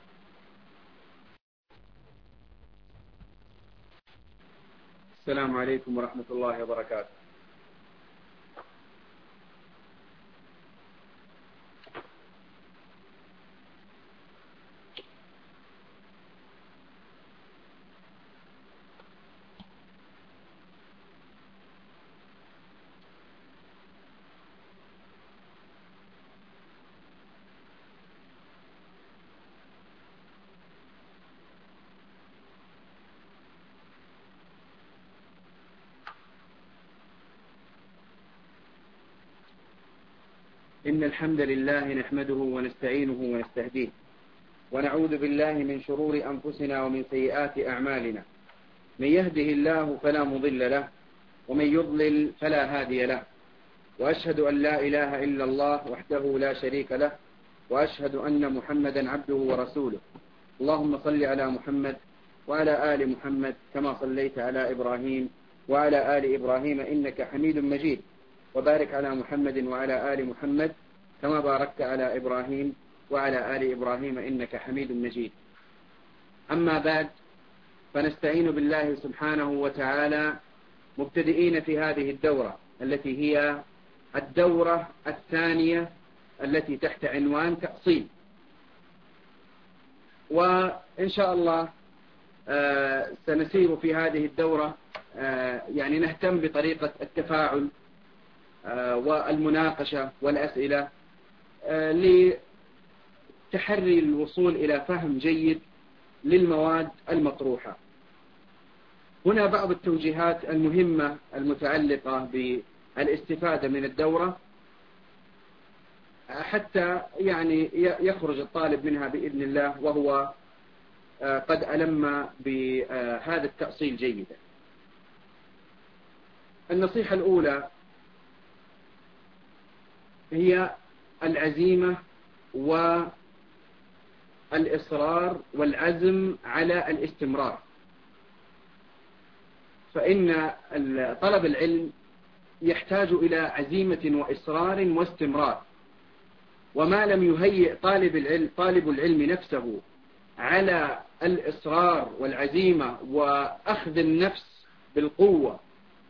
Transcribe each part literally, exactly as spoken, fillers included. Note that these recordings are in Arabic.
السلام عليكم ورحمة الله وبركاته. إن الحمد لله نحمده ونستعينه ونستهديه، ونعوذ بالله من شرور أنفسنا ومن سيئات أعمالنا. من يهده الله فلا مضل له، ومن يضلل فلا هادي له، وأشهد أن لا إله إلا الله وحده لا شريك له، وأشهد أن محمدا عبده ورسوله. اللهم صل على محمد وعلى آل محمد كما صليت على إبراهيم وعلى آل إبراهيم إنك حميد مجيد، وبارك على محمد وعلى آل محمد كما باركت على إبراهيم وعلى آل إبراهيم إنك حميد مجيد. أما بعد، فنستعين بالله سبحانه وتعالى مبتدئين في هذه الدورة التي هي الدورة الثانية التي تحت عنوان تأصيل. وإن شاء الله آه سنسير في هذه الدورة آه يعني نهتم بطريقة التفاعل آه والمناقشة والأسئلة آه لتحري الوصول إلى فهم جيد للمواد المطروحة. هنا بعض التوجيهات المهمة المتعلقة بالاستفادة من الدورة حتى يعني يخرج الطالب منها بإذن الله وهو قد ألم بهذا التأصيل جيدا. النصيحة الأولى هي العزيمة والإصرار والعزم على الاستمرار، فإن طلب العلم يحتاج إلى عزيمة وإصرار واستمرار، وما لم يهيئ طالب العلم طالب العلم نفسه على الإصرار والعزيمة وأخذ النفس بالقوة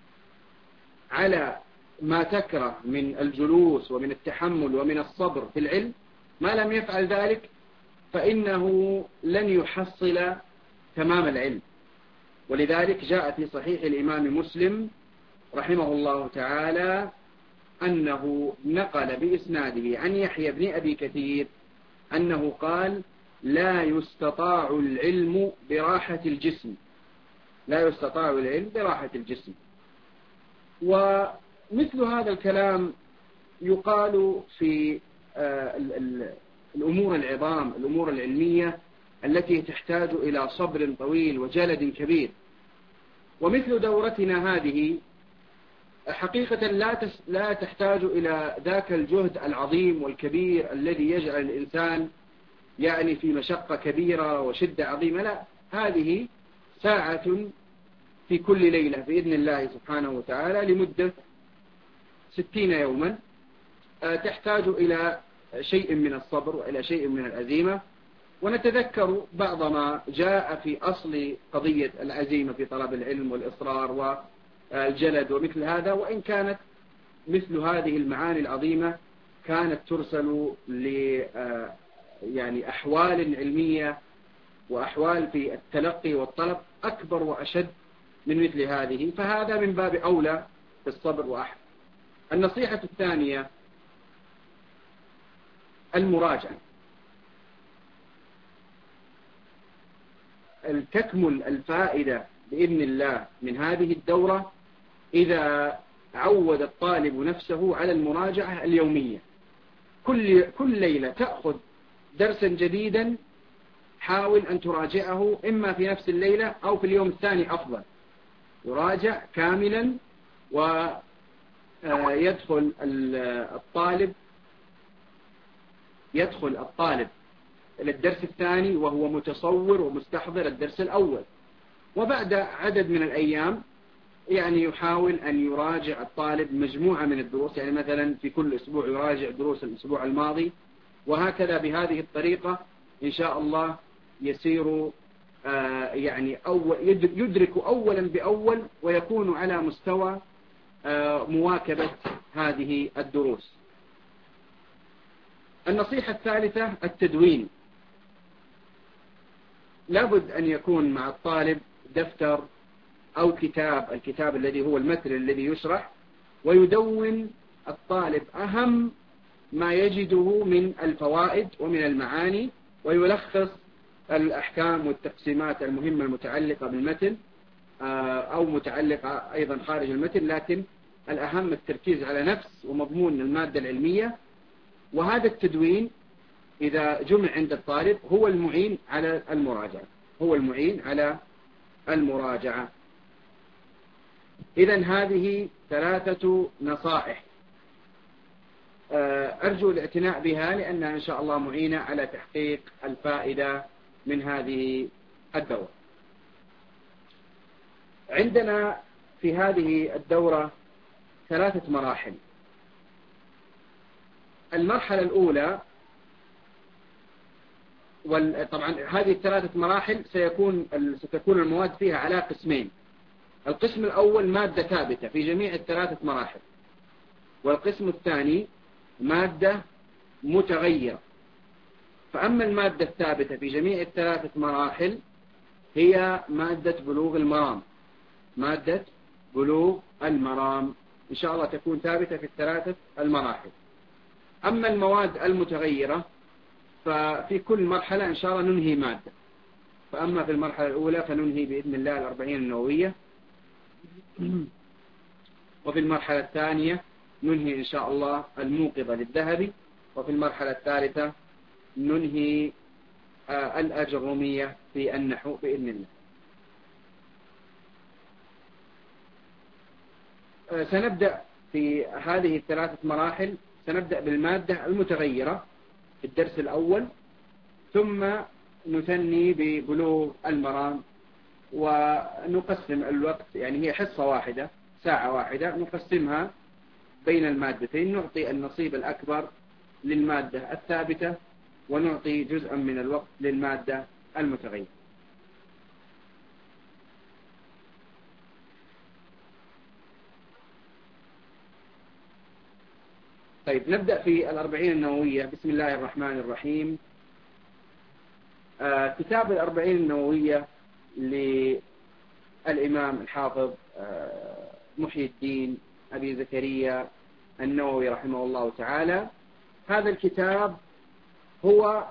على ما تكره من الجلوس ومن التحمل ومن الصبر في العلم، ما لم يفعل ذلك فإنه لن يحصل تمام العلم. ولذلك جاء في صحيح الإمام مسلم رحمه الله تعالى أنه نقل بإسناده عن يحيى بن أبي كثير أنه قال: لا يستطاع العلم براحة الجسم، لا يستطاع العلم براحة الجسم. ومثل هذا الكلام يقال في الأمور العظام، الأمور العلمية التي تحتاج إلى صبر طويل وجلد كبير. ومثل دورتنا هذه حقيقة لا لا تحتاج إلى ذاك الجهد العظيم والكبير الذي يجعل الإنسان يعني في مشقة كبيرة وشدة عظيمة. لا، هذه ساعة في كل ليلة بإذن الله سبحانه وتعالى لمدة ستين يوما، تحتاج إلى شيء من الصبر وإلى شيء من العزيمة. ونتذكر بعض ما جاء في أصل قضية العزيمة في طلب العلم والإصرار والجلد ومثل هذا، وإن كانت مثل هذه المعاني العظيمة كانت ترسل ل يعني أحوال علمية وأحوال في التلقي والطلب أكبر وأشد من مثل هذه، فهذا من باب أولى في الصبر وأحد. النصيحة الثانية المراجعة. تكمل الفائدة بإذن الله من هذه الدورة إذا عود الطالب نفسه على المراجعة اليومية. كل كل ليلة تأخذ درسا جديدا، حاول أن تراجعه إما في نفس الليلة أو في اليوم الثاني أفضل. يراجع كاملا ويدخل الطالب يدخل الطالب إلى الدرس الثاني وهو متصور ومستحضر الدرس الأول. وبعد عدد من الأيام يعني يحاول أن يراجع الطالب مجموعة من الدروس، يعني مثلا في كل أسبوع يراجع دروس الأسبوع الماضي، وهكذا بهذه الطريقة إن شاء الله يسير يعني أول يدرك أولا بأول ويكون على مستوى مواكبة هذه الدروس. النصيحة الثالثة التدوين. لابد أن يكون مع الطالب دفتر أو كتاب، الكتاب الذي هو المتن الذي يشرح، ويدون الطالب أهم ما يجده من الفوائد ومن المعاني، ويلخص الأحكام والتقسيمات المهمة المتعلقة بالمتن أو متعلقة أيضا خارج المتن، لكن الأهم التركيز على نفس ومضمون المادة العلمية. وهذا التدوين إذا جمع عند الطالب هو المعين على المراجعة هو المعين على المراجعة. إذن هذه ثلاثة نصائح أرجو الاعتناء بها، لأنها إن شاء الله معينة على تحقيق الفائدة من هذه الدورة. عندنا في هذه الدورة ثلاثة مراحل. المرحلة الأولى، طبعا هذه الثلاثة مراحل سيكون ستكون المواد فيها على قسمين. القسم الأول مادة ثابتة في جميع الثلاثة مراحل، والقسم الثاني مادة متغيرة. فأما المادة الثابتة في جميع الثلاثة مراحل هي مادة بلوغ المرام مادة بلوغ المرام إن شاء الله تكون ثابتة في الثلاثة المراحل. أما المواد المتغيرة ففي كل مرحلة إن شاء الله ننهي مادة. فأما في المرحلة الأولى فننهي بإذن الله الأربعين النووية، وفي المرحلة الثانية ننهي إن شاء الله الموقظة للذهبي، وفي المرحلة الثالثة ننهي الأجرومية في النحو بإذن الله. سنبدأ في هذه الثلاثة مراحل. سنبدأ بالمادة المتغيرة في الدرس الأول، ثم نثني ببلوغ المرام، ونقسم الوقت، يعني هي حصة واحدة ساعة واحدة نقسمها بين المادتين، نعطي النصيب الأكبر للمادة الثابتة ونعطي جزءا من الوقت للمادة المتغيرة. طيب نبدأ في الأربعين النووية. بسم الله الرحمن الرحيم. آه كتاب الأربعين النووية للإمام الحافظ آه محي الدين أبي زكريا النووي رحمه الله تعالى. هذا الكتاب هو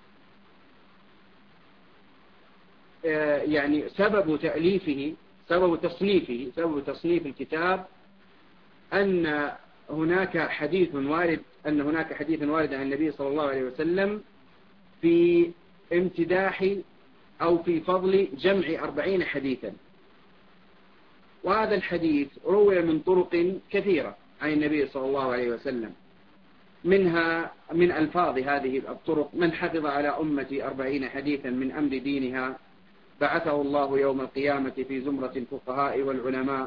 آه يعني سبب تأليفه سبب تصنيفه سبب تصنيف الكتاب أن هناك حديث وارد أن هناك حديث وارد عن النبي صلى الله عليه وسلم في امتداح أو في فضل جمع أربعين حديثا. وهذا الحديث روي من طرق كثيرة عن النبي صلى الله عليه وسلم، منها من ألفاظ هذه الطرق: من حفظ على أمتي أربعين حديثا من أمر دينها بعثه الله يوم القيامة في زمرة الفقهاء والعلماء.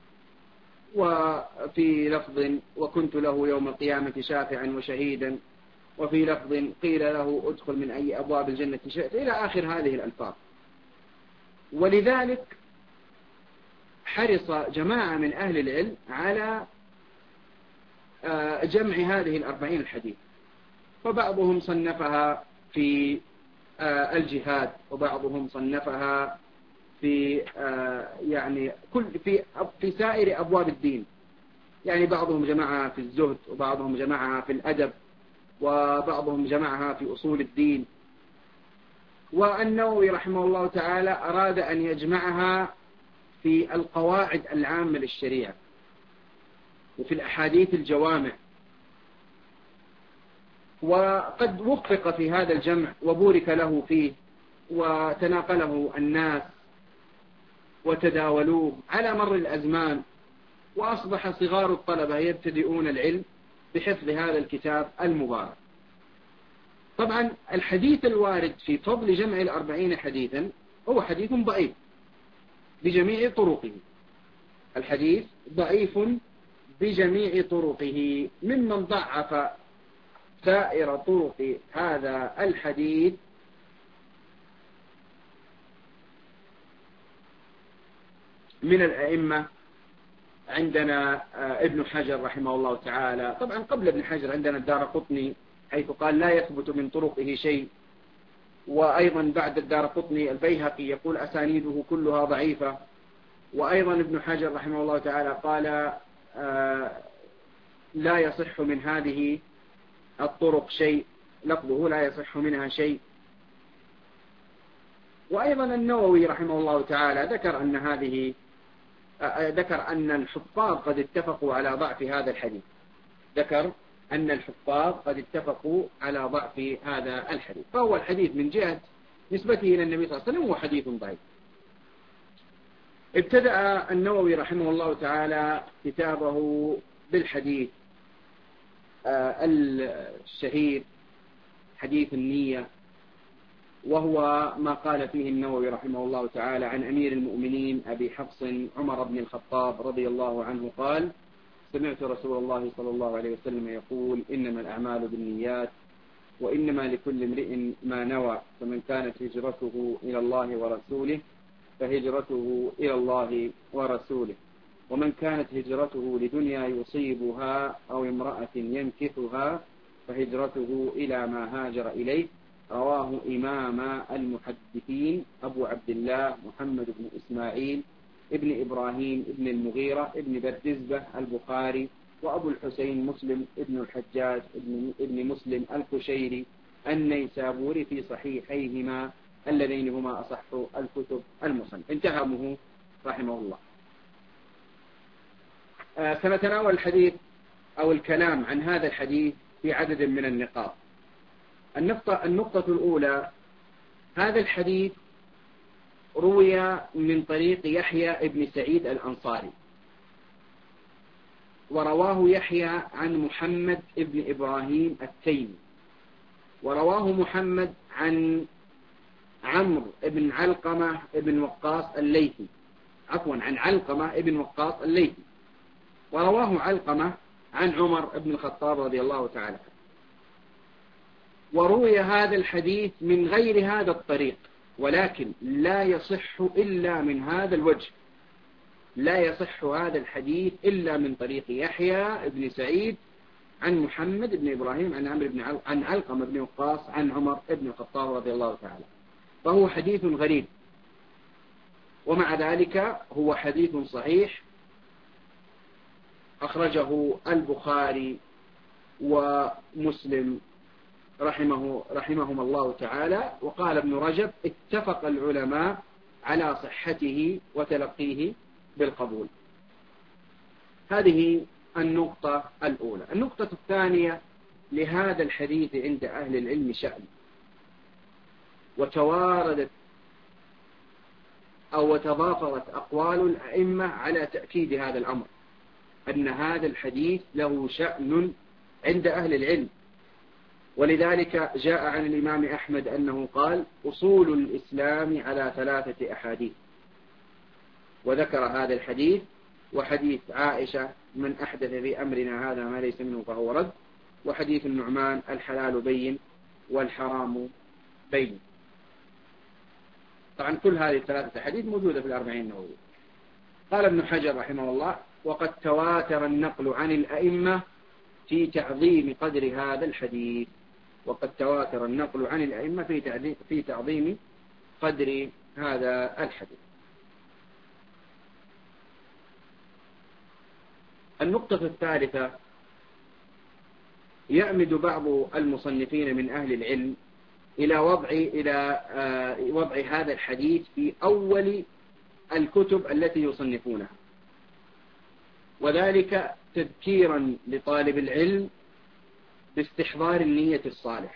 وفي لفظ: وكنت له يوم القيامة شافعا وشهيدا. وفي لفظ: قيل له ادخل من أي أبواب الجنة شئت، إلى آخر هذه الألفاظ. ولذلك حرص جماعة من أهل العلم على جمع هذه الأربعين الحديث، فبعضهم صنفها في الجهاد، وبعضهم صنفها في يعني كل في في سائر أبواب الدين، يعني بعضهم جمعها في الزهد، وبعضهم جمعها في الأدب، وبعضهم جمعها في أصول الدين. والنووي رحمه الله تعالى أراد أن يجمعها في القواعد العامة للشريعة وفي الأحاديث الجوامع. وقد وفق في هذا الجمع وبورك له فيه، وتناقله الناس وتداولوه على مر الأزمان، وأصبح صغار الطلبة يبتدئون العلم بحفظ هذا الكتاب المبارك. طبعا الحديث الوارد في فضل جمع الأربعين حديثا هو حديث ضعيف بجميع طرقه. الحديث ضعيف بجميع طرقه. ممن ضعف سائر طرق هذا الحديث من الأئمة عندنا ابن حجر رحمه الله تعالى. طبعا قبل ابن حجر عندنا الدارقطني حيث قال لا يثبت من طرقه شيء، وأيضا بعد الدارقطني البيهقي يقول أسانيده كلها ضعيفة، وأيضا ابن حجر رحمه الله تعالى قال لا يصح من هذه الطرق شيء، لفظه لا يصح منها شيء. وأيضا النووي رحمه الله تعالى ذكر أن هذه ذكر أن الحفاظ قد اتفقوا على ضعف هذا الحديث ذكر أن الحفاظ قد اتفقوا على ضعف هذا الحديث. فهو الحديث من جهة نسبته إلى النبي صلى الله عليه وسلم هو حديث ضعيف. ابتدأ النووي رحمه الله تعالى كتابه بالحديث الشهير حديث النية، وهو ما قال فيه النووي رحمه الله تعالى عن أمير المؤمنين أبي حفص عمر بن الخطاب رضي الله عنه قال: سمعت رسول الله صلى الله عليه وسلم يقول: إنما الأعمال بالنيات وإنما لكل امرئ ما نوى، فمن كانت هجرته إلى الله ورسوله فهجرته إلى الله ورسوله، ومن كانت هجرته لدنيا يصيبها أو امرأة ينكثها فهجرته إلى ما هاجر إليه. رواه إمام المحدثين أبو عبد الله محمد بن إسماعيل ابن إبراهيم ابن المغيرة ابن بردزبة البخاري، وأبو الحسين مسلم ابن الحجاج ابن مسلم القشيري النيسابوري في صحيحيهما اللذين هما أصح الكتب المصنف. انتهمه رحمه الله. آه سنتناول الحديث أو الكلام عن هذا الحديث في عدد من النقاط. النقطة, النقطة الأولى: هذا الحديث روي من طريق يحيى ابن سعيد الأنصاري، ورواه يحيى عن محمد ابن إبراهيم التيمي، ورواه محمد عن عمرو ابن علقمة ابن وقاص الليثي عفوا عن علقمة ابن وقاص الليثي، ورواه علقمة عن عمر ابن الخطاب رضي الله تعالى. وروي هذا الحديث من غير هذا الطريق، ولكن لا يصح إلا من هذا الوجه، لا يصح هذا الحديث إلا من طريق يحيى ابن سعيد عن محمد ابن إبراهيم عن عمرو بن عن علقمة بن وقاص عن عمر ابن الخطاب رضي الله تعالى. فهو حديث غريب، ومع ذلك هو حديث صحيح أخرجه البخاري ومسلم رحمه رحمهم الله تعالى. وقال ابن رجب: اتفق العلماء على صحته وتلقيه بالقبول. هذه النقطة الأولى. النقطة الثانية: لهذا الحديث عند أهل العلم شأن، وتواردت أو تضافرت أقوال الأئمة على تأكيد هذا الأمر، أن هذا الحديث له شأن عند أهل العلم. ولذلك جاء عن الإمام أحمد أنه قال: أصول الإسلام على ثلاثة أحاديث، وذكر هذا الحديث وحديث عائشة: من أحدث في أمرنا هذا ما ليس منه فهو رد، وحديث النعمان: الحلال بين والحرام بين. طبعا كل هذه الثلاثة حديث موجودة في الأربعين النووية. قال ابن حجر رحمه الله: وقد تواتر النقل عن الأئمة في تعظيم قدر هذا الحديث. وقد تواتر النقل عن الأئمة في في تعظيم قدر هذا الحديث. النقطة الثالثة: يعمد بعض المصنفين من أهل العلم إلى وضع إلى وضع هذا الحديث في أول الكتب التي يصنفونها، وذلك تذكيرا لطالب العلم باستحضار النية الصالح.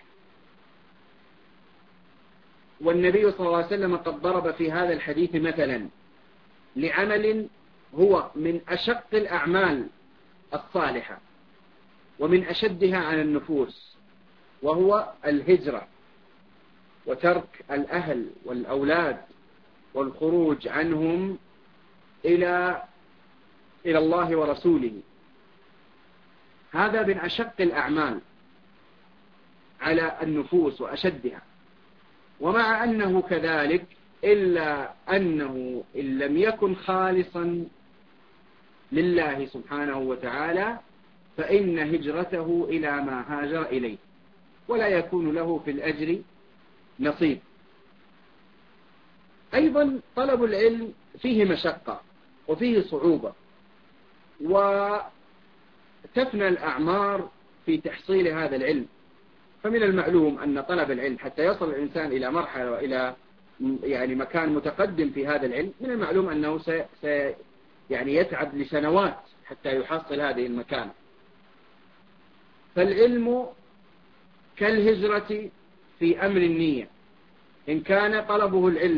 والنبي صلى الله عليه وسلم قد ضرب في هذا الحديث مثلا لعمل هو من أشق الأعمال الصالحة ومن أشدها على النفوس، وهو الهجرة وترك الأهل والأولاد والخروج عنهم إلى إلى الله ورسوله. هذا من أشق الأعمال على النفوس وأشدها. ومع أنه كذلك إلا أنه إن لم يكن خالصا لله سبحانه وتعالى فإن هجرته إلى ما هاجر إليه، ولا يكون له في الأجر نصيب. أيضا طلب العلم فيه مشقة وفيه صعوبة، وتفنى الأعمار في تحصيل هذا العلم. فمن المعلوم أن طلب العلم حتى يصل الإنسان إلى مرحلة وإلى يعني مكان متقدم في هذا العلم، من المعلوم أنه سي سي يعني يتعب لسنوات حتى يحصل هذه المكانة. فالعلم كالهجرة في أمر النية، إن كان طلبه العلم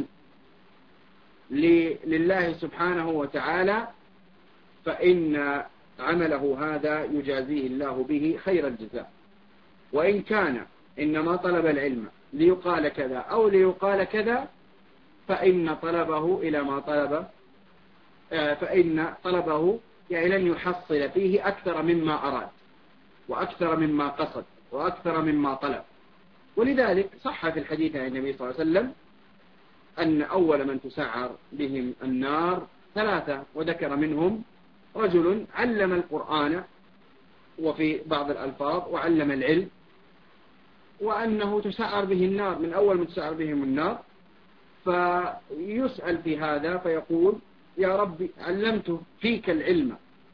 لله سبحانه وتعالى فإن عمله هذا يجازيه الله به خير الجزاء، وإن كان إنما طلب العلم ليقال كذا أو ليقال كذا فإن طلبه إلى ما طلب فإن طلبه يعني لن يحصل فيه أكثر مما أراد وأكثر مما قصد وأكثر مما طلب. ولذلك صح في الحديث عن النبي صلى الله عليه وسلم أن أول من تسعر بهم النار ثلاثة، وذكر منهم رجل علم القرآن وفي بعض الألفاظ وعلم العلم، وأنه تسعر به النار، من أول من تسعر بهم النار. فيسأل في هذا فيقول يا ربي علمت فيك العلم،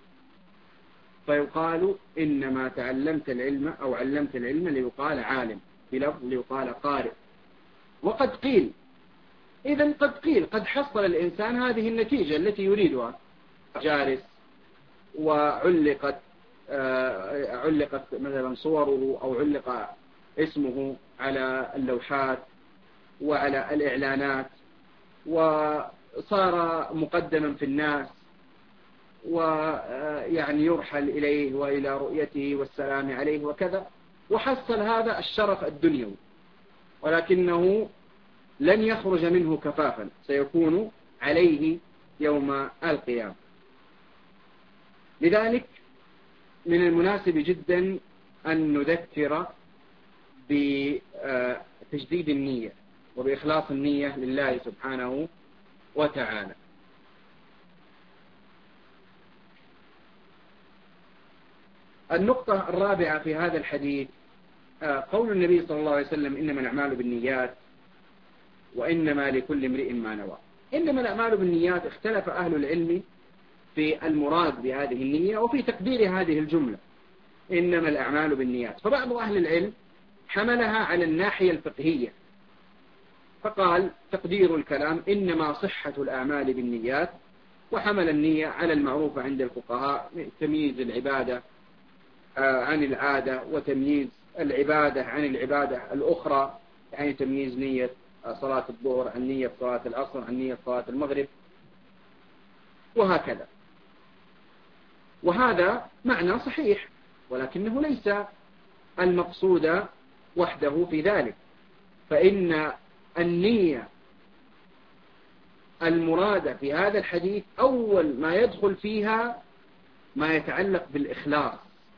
فيقال إنما تعلمت العلم أو علمت العلم ليقال عالم، بلفظ ليقال قارئ. وقد قيل إذن قد قيل قد حصل الإنسان هذه النتيجة التي يريدها، جالس وعلقت علقت مثلا صوره أو علق اسمه على اللوحات وعلى الإعلانات، وصار مقدما في الناس، ويعني يرحل إليه وإلى رؤيته والسلام عليه وكذا، وحصل هذا الشرف الدنيوي، ولكنه لن يخرج منه كفافا، سيكون عليه يوم القيامة. لذلك من المناسب جدا أن نذكر بتجديد النية وبإخلاص النية لله سبحانه وتعالى. النقطة الرابعة في هذا الحديث قول النبي صلى الله عليه وسلم إنما الأعمال بالنيات وإنما لكل امرئ ما نوى. إنما الأعمال بالنيات اختلف أهل العلم في المراد بهذه النية وفي تقدير هذه الجملة إنما الأعمال بالنيات. فبعض أهل العلم حملها على الناحية الفقهية فقال تقدير الكلام إنما صحة الأعمال بالنيات، وحمل النية على المعروف عند الفقهاء تمييز العبادة عن العادة وتمييز العبادة عن العبادة الأخرى، يعني تمييز نية صلاة الظهر عن نية صلاة العصر عن نية صلاة المغرب وهكذا. وهذا معنى صحيح، ولكنه ليس المقصود وحده في ذلك، فإن النية المرادة في هذا الحديث أول ما يدخل فيها ما يتعلق بالإخلاص،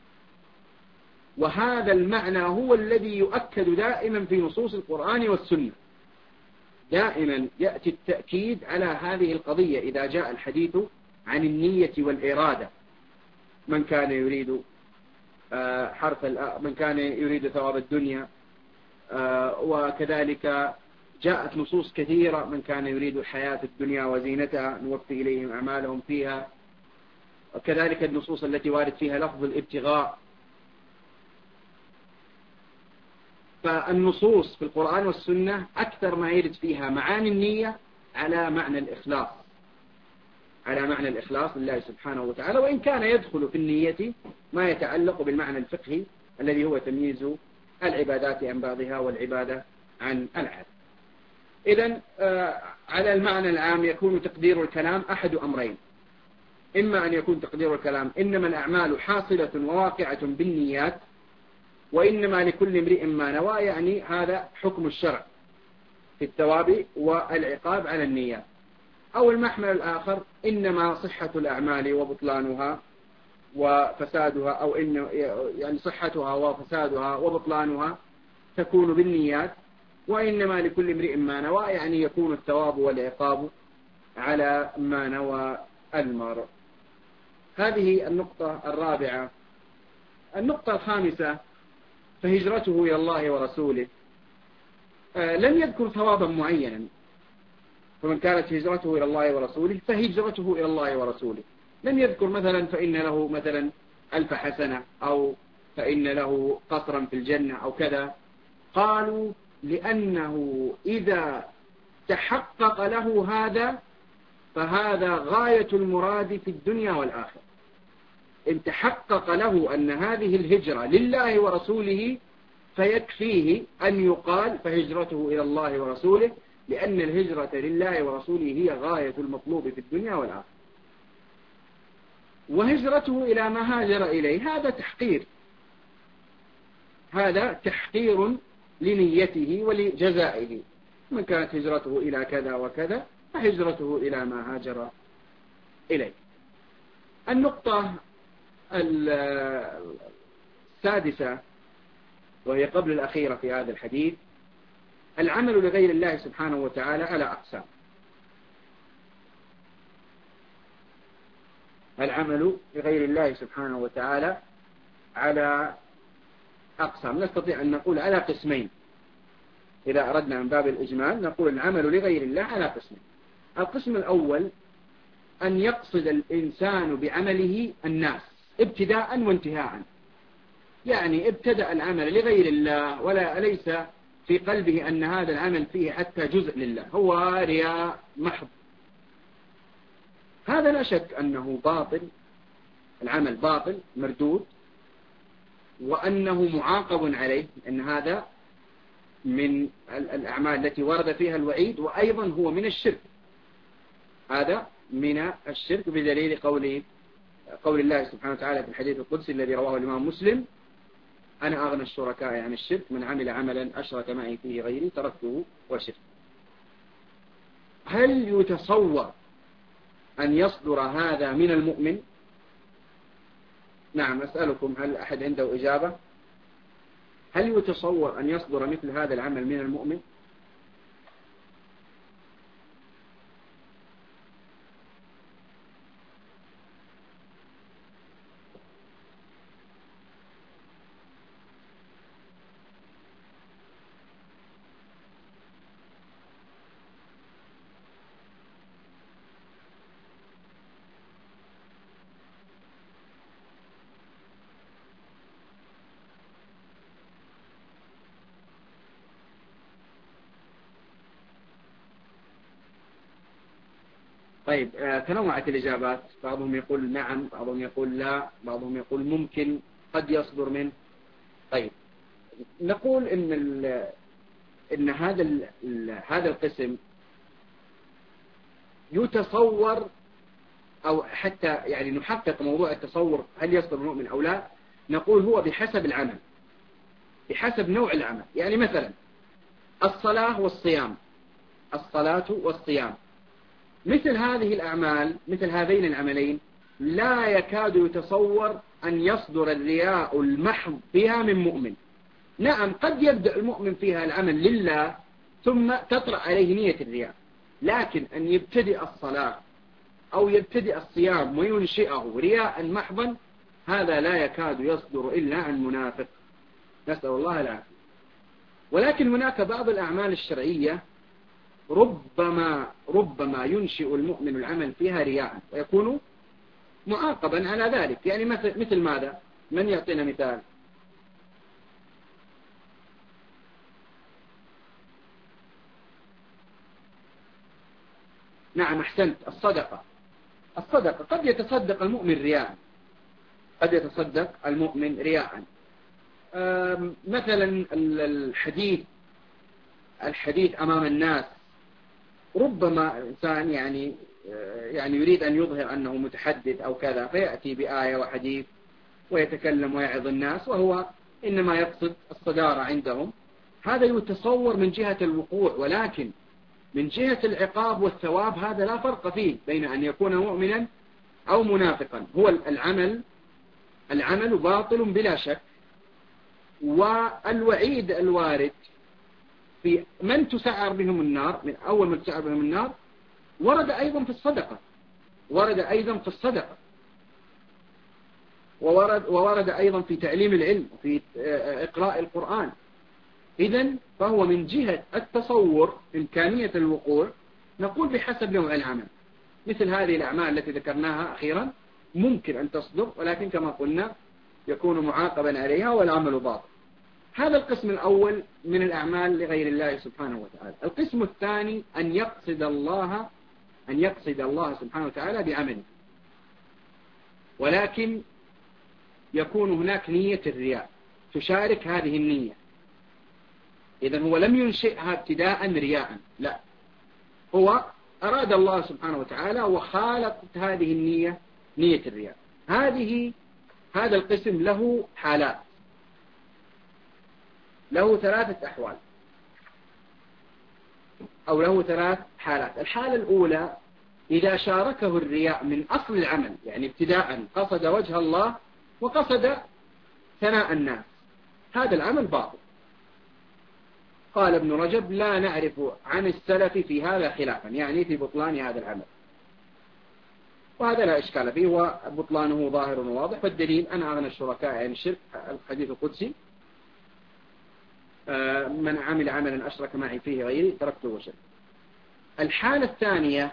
وهذا المعنى هو الذي يؤكد دائما في نصوص القرآن والسنة. دائما يأتي التأكيد على هذه القضية إذا جاء الحديث عن النية والإرادة. من كان يريد حرث من كان يريد ثواب الدنيا، وكذلك جاءت نصوص كثيرة من كان يريد الحياة الدنيا وزينتها نوفي إليهم أعمالهم فيها، وكذلك النصوص التي وارد فيها لفظ الابتغاء. فالنصوص في القرآن والسنة أكثر ما يرد فيها معاني النية على معنى الإخلاص على معنى الإخلاص لله سبحانه وتعالى، وإن كان يدخل في النية ما يتعلق بالمعنى الفقهي الذي هو تمييز العبادات عن بعضها والعبادة عن العادة. إذن على المعنى العام يكون تقدير الكلام أحد أمرين: إما أن يكون تقدير الكلام إنما الأعمال حاصلة وواقعة بالنيات وإنما لكل امرئ ما نوى، يعني هذا حكم الشرع في الثواب والعقاب على النيات. أو المحمل الآخر إنما صحة الأعمال وبطلانها وفسادها، أو إن يعني صحتها وفسادها وبطلانها تكون بالنيات، وإنما لكل امرئ ما نوى، يعني يكون الثواب والعقاب على ما نوى المرء. هذه النقطة الرابعة. النقطة الخامسة: فهجرته إلى الله ورسوله. آه لم يذكر ثوابا معينا، فمن كانت هجرته إلى الله ورسوله فهجرته إلى الله ورسوله. لم يذكر مثلا فإن له مثلا ألف حسنة، أو فإن له قصرا في الجنة أو كذا. قالوا لأنه إذا تحقق له هذا فهذا غاية المراد في الدنيا والآخرة. إن تحقق له أن هذه الهجرة لله ورسوله فيكفيه أن يقال فهجرته إلى الله ورسوله، لأن الهجرة لله ورسوله هي غاية المطلوب في الدنيا والآخرة. وهجرته إلى ما هاجر إليه هذا تحقير، هذا تحقير لنيته ولجزائه. من كانت هجرته إلى كذا وكذا فهجرته إلى ما هاجر إليه. النقطة السادسة وهي قبل الأخيرة في هذا الحديث: العمل لغير الله سبحانه وتعالى على أقسام. العمل لغير الله سبحانه وتعالى على أقسام. نستطيع أن نقول على قسمين. إذا أردنا من باب الإجمال نقول العمل لغير الله على قسمين. القسم الأول: أن يقصد الإنسان بعمله الناس ابتداء وانتهاء، يعني ابتدأ العمل لغير الله ولا ليس في قلبه أن هذا العمل فيه حتى جزء لله، هو رياء محض. هذا لا شك أنه باطل، العمل باطل مردود، وأنه معاقب عليه، أن هذا من الأعمال التي ورد فيها الوعيد، وأيضا هو من الشرك. هذا من الشرك بدليل قول قول الله سبحانه وتعالى في الحديث القدسي الذي رواه الإمام مسلم: أنا أغنى الشركاء عن الشرك، من عمل عملا أشرك معي فيه غيري تركته وشرك. هل يتصور أن يصدر هذا من المؤمن؟ نعم، أسألكم هل أحد عنده إجابة؟ هل يتصور أن يصدر مثل هذا العمل من المؤمن؟ طيب، تنوعت الإجابات، بعضهم يقول نعم، بعضهم يقول لا، بعضهم يقول ممكن قد يصدر منه. طيب، نقول إن ال إن هذا ال هذا القسم يتصور، أو حتى يعني نحقق موضوع التصور هل يصدر المؤمن أو لا. نقول هو بحسب العمل، بحسب نوع العمل. يعني مثلا الصلاة والصيام، الصلاة والصيام، مثل هذه الأعمال، مثل هذين العملين لا يكاد يتصور أن يصدر الرياء المحض فيها من مؤمن. نعم، قد يبدأ المؤمن فيها العمل لله ثم تطرأ عليه نية الرياء، لكن أن يبتدئ الصلاة أو يبتدئ الصيام وينشئه رياء محضا، هذا لا يكاد يصدر إلا عن منافق، نسأل الله العافية. ولكن هناك بعض الأعمال الشرعية ربما ربما ينشئ المؤمن العمل فيها رياء ويكون معاقبا على ذلك. يعني مثل مثل ماذا؟ من يعطينا مثال؟ نعم، أحسنت، الصدقة. الصدقة قد يتصدق المؤمن رياء، قد يتصدق المؤمن رياء. مثلا الحديث الحديث أمام الناس، ربما إنسان يعني يعني يريد أن يظهر أنه متحدث أو كذا، فيأتي بآية وحديث ويتكلم ويعظ الناس وهو إنما يقصد الصدارة عندهم. هذا يتصور من جهة الوقوع، ولكن من جهة العقاب والثواب هذا لا فرق فيه بين أن يكون مؤمنا أو منافقا. هو العمل العمل باطل بلا شك، والوعيد الوارد في من تسعر بهم النار، من أول من تسعر بهم النار، ورد أيضا في الصدقة، ورد أيضا في الصدقة، وورد, وورد أيضا في تعليم العلم وفي إقراء القرآن. إذن فهو من جهة التصور إمكانية الوقوع نقول بحسب نوع العمل. مثل هذه الأعمال التي ذكرناها أخيرا ممكن أن تصدق، ولكن كما قلنا يكون معاقبا عليها والعمل باطل. هذا القسم الأول من الأعمال لغير الله سبحانه وتعالى. القسم الثاني أن يقصد الله أن يقصد الله سبحانه وتعالى بعمله، ولكن يكون هناك نية الرياء تشارك هذه النية. إذن هو لم ينشئها ابتداء رياء، لا، هو أراد الله سبحانه وتعالى وخالقت هذه النية نية الرياء. هذه هذا القسم له حالات، له ثلاثة أحوال أو له ثلاث حالات. الحالة الأولى إذا شاركه الرياء من أصل العمل، يعني ابتداء قصد وجه الله وقصد ثناء الناس، هذا العمل باطل. قال ابن رجب لا نعرف عن السلف في هذا خلافا، يعني في بطلان هذا العمل، وهذا لا إشكال فيه وبطلانه ظاهر وواضح. والدليل أنا أغنى الشركاء عن الشرك، الحديث القدسي من عمل عملا أشرك معي فيه غيري تركته وشرك. الحالة الثانية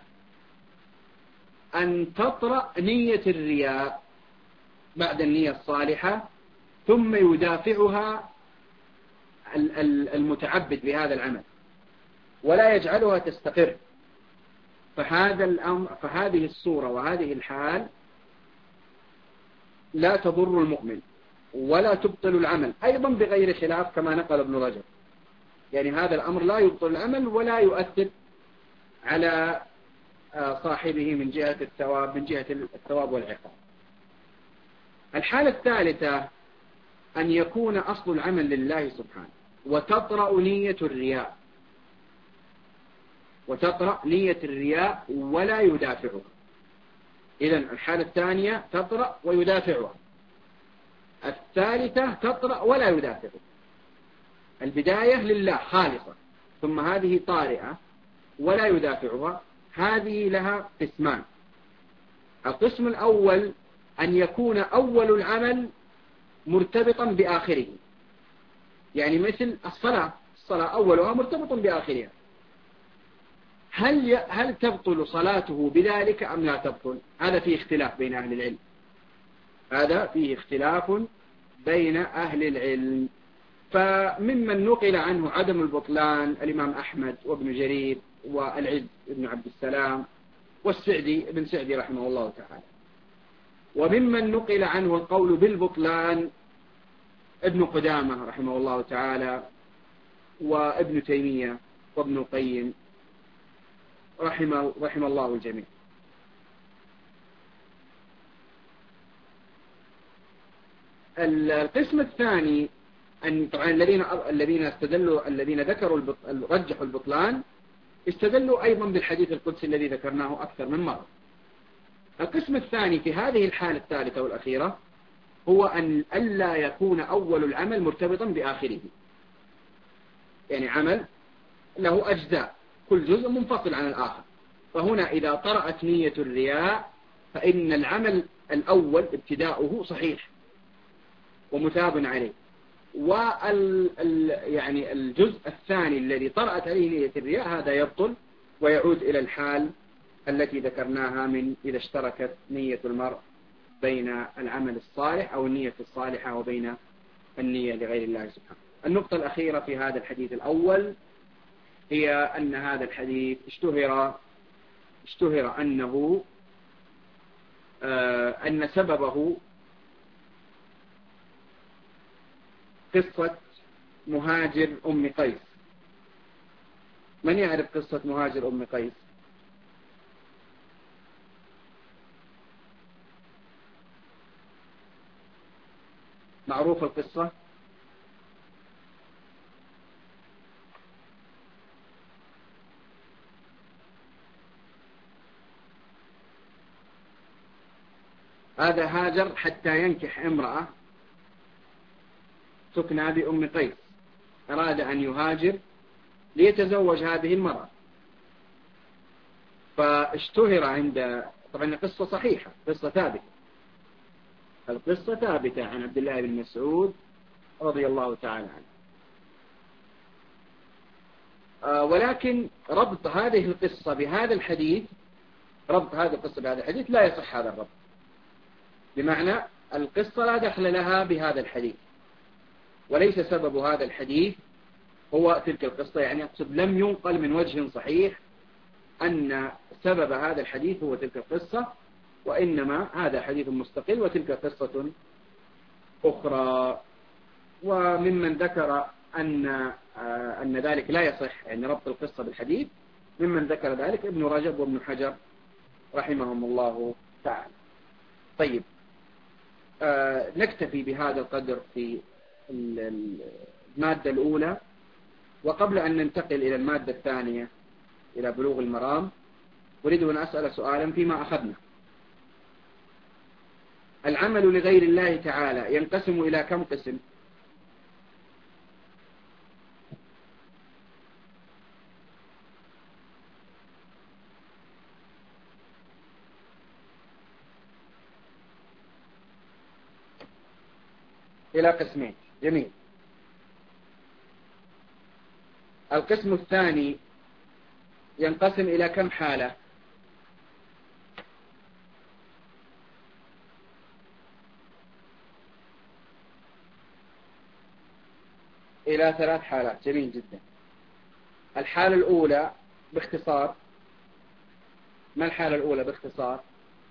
أن تطرأ نية الرياء بعد النية الصالحة، ثم يدافعها المتعبد بهذا العمل ولا يجعلها تستقر. فهذا الأمر فهذه الصورة وهذه الحال لا تضر المؤمن ولا تبطل العمل، أيضا بغير خلاف كما نقل ابن رجب. يعني هذا الأمر لا يبطل العمل ولا يؤثر على صاحبه من جهة الثواب من جهة الثواب والعقاب. الحالة الثالثة أن يكون أصل العمل لله سبحانه وتطرأ نية الرياء وتطرأ نية الرياء ولا يدافعها. إذن الحالة الثانية تطرأ ويدافعها، الثالثة تطرأ ولا يدافعها. البداية لله خالصة، ثم هذه طارئة ولا يدافعها. هذه لها قسمان. القسم الأول أن يكون أول العمل مرتبطا بآخره، يعني مثل الصلاة، الصلاة أولها مرتبط بآخرها. هل هل تبطل صلاته بذلك أم لا تبطل؟ هذا فيه اختلاف بين أهل العلم، هذا فيه اختلاف بين أهل العلم. فممن نقل عنه عدم البطلان الإمام أحمد وابن جرير والعز بن عبد السلام والسعدي ابن سعدي رحمه الله تعالى. وممن نقل عنه القول بالبطلان ابن قدامة رحمه الله تعالى وابن تيمية وابن القيم رحمه, رحمه الله الجميع. القسم الثاني أن طبعا الذين الذين استدلوا الذين ذكروا رجحوا البطلان استدلوا أيضا بالحديث القدسي الذي ذكرناه أكثر من مرة. القسم الثاني في هذه الحالة الثالثة والأخيرة هو أن ألا يكون أول العمل مرتبطا بآخره، يعني عمل له أجزاء كل جزء منفصل عن الآخر. فهنا إذا طرأت نية الرياء فإن العمل الأول ابتداؤه صحيح ومثاب عليه، وال يعني الجزء الثاني الذي طرأت عليه نية الرياء هذا يبطل ويعود إلى الحال التي ذكرناها من إذا اشتركت نية المرء بين العمل الصالح أو النية الصالحة وبين النية لغير الله سبحانه. النقطة الأخيرة في هذا الحديث الأول هي أن هذا الحديث اشتهر اشتهر أنه آه أن سببه قصة مهاجر أم قيس. من يعرف قصة مهاجر أم قيس؟ معروف القصة؟ هذا هاجر حتى ينكح امرأة تكنى بأم قيس، أراد أن يهاجر ليتزوج هذه المرأة. فاشتهر عند، طبعا القصة صحيحة، قصة ثابتة، القصة ثابتة عن عبد الله بن مسعود رضي الله تعالى عنه. آه ولكن ربط هذه القصة بهذا الحديث، ربط هذه القصة بهذا الحديث لا يصح هذا الربط، بمعنى القصة لا دخل لها بهذا الحديث، وليس سبب هذا الحديث هو تلك القصة. يعني أقصد لم ينقل من وجه صحيح أن سبب هذا الحديث هو تلك القصة، وإنما هذا حديث مستقل وتلك قصة أخرى. وممن ذكر أن أن ذلك لا يصح، يعني ربط القصة بالحديث، ممن ذكر ذلك ابن رجب وابن حجر رحمهم الله تعالى. طيب، آه نكتفي بهذا القدر في المادة الأولى. وقبل أن ننتقل إلى المادة الثانية إلى بلوغ المرام، أريد أن أسأل سؤالا فيما أخذنا. العمل لغير الله تعالى ينقسم إلى كم قسم؟ إلى قسمين. جميل. القسم الثاني ينقسم إلى كم حالة؟ إلى ثلاث حالات. جميل جدا. الحالة الأولى باختصار، ما الحالة الأولى باختصار؟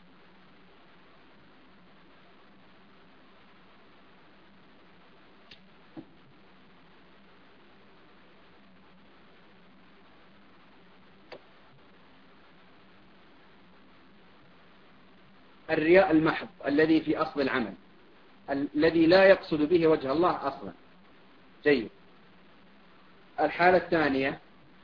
الرياء المحض الذي في أصل العمل، الذي لا يقصد به وجه الله أصلا. جيد. الحالة الثانية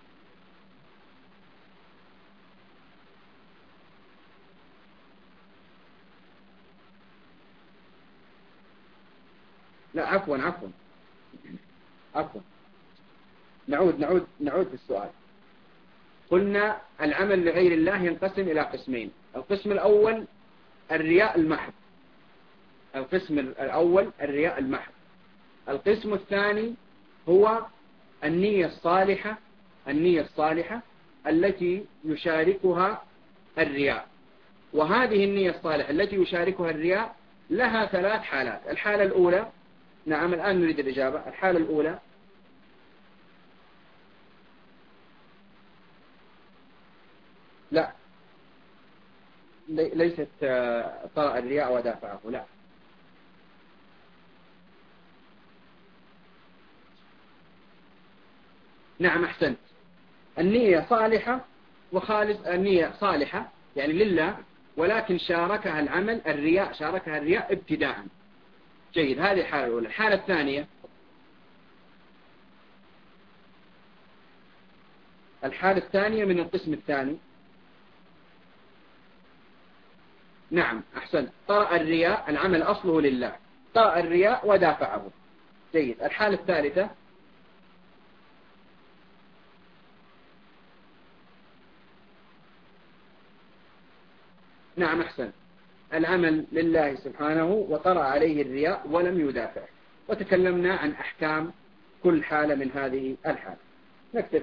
لا عفوا عفوا عفوا نعود نعود نعود في السؤال. قلنا العمل لغير الله ينقسم إلى قسمين. القسم الأول الرياء المحض، القسم الأول الرياء المحض. القسم الثاني هو النية الصالحة، النية الصالحة التي يشاركها الرياء. وهذه النية الصالحة التي يشاركها الرياء لها ثلاث حالات. الحالة الأولى، نعم الآن نريد الإجابة. الحالة الأولى لا، ليست طاء الرياء ودافعه، لا. نعم أحسنت. النية صالحة وخالص، النية صالحة يعني لله، ولكن شاركها العمل الرياء، شاركها الرياء ابتداء. جيد. هذه الحالة الأولى. الحالة الثانية، الحالة الثانية من القسم الثاني، نعم أحسنت، طاء الرياء العمل أصله لله، طاء الرياء ودافعه. جيد. الحالة الثالثة، نعم أحسن، العمل لله سبحانه وطرأ عليه الرياء ولم يدافع. وتكلمنا عن أحكام كل حالة من هذه الحالة. نكتب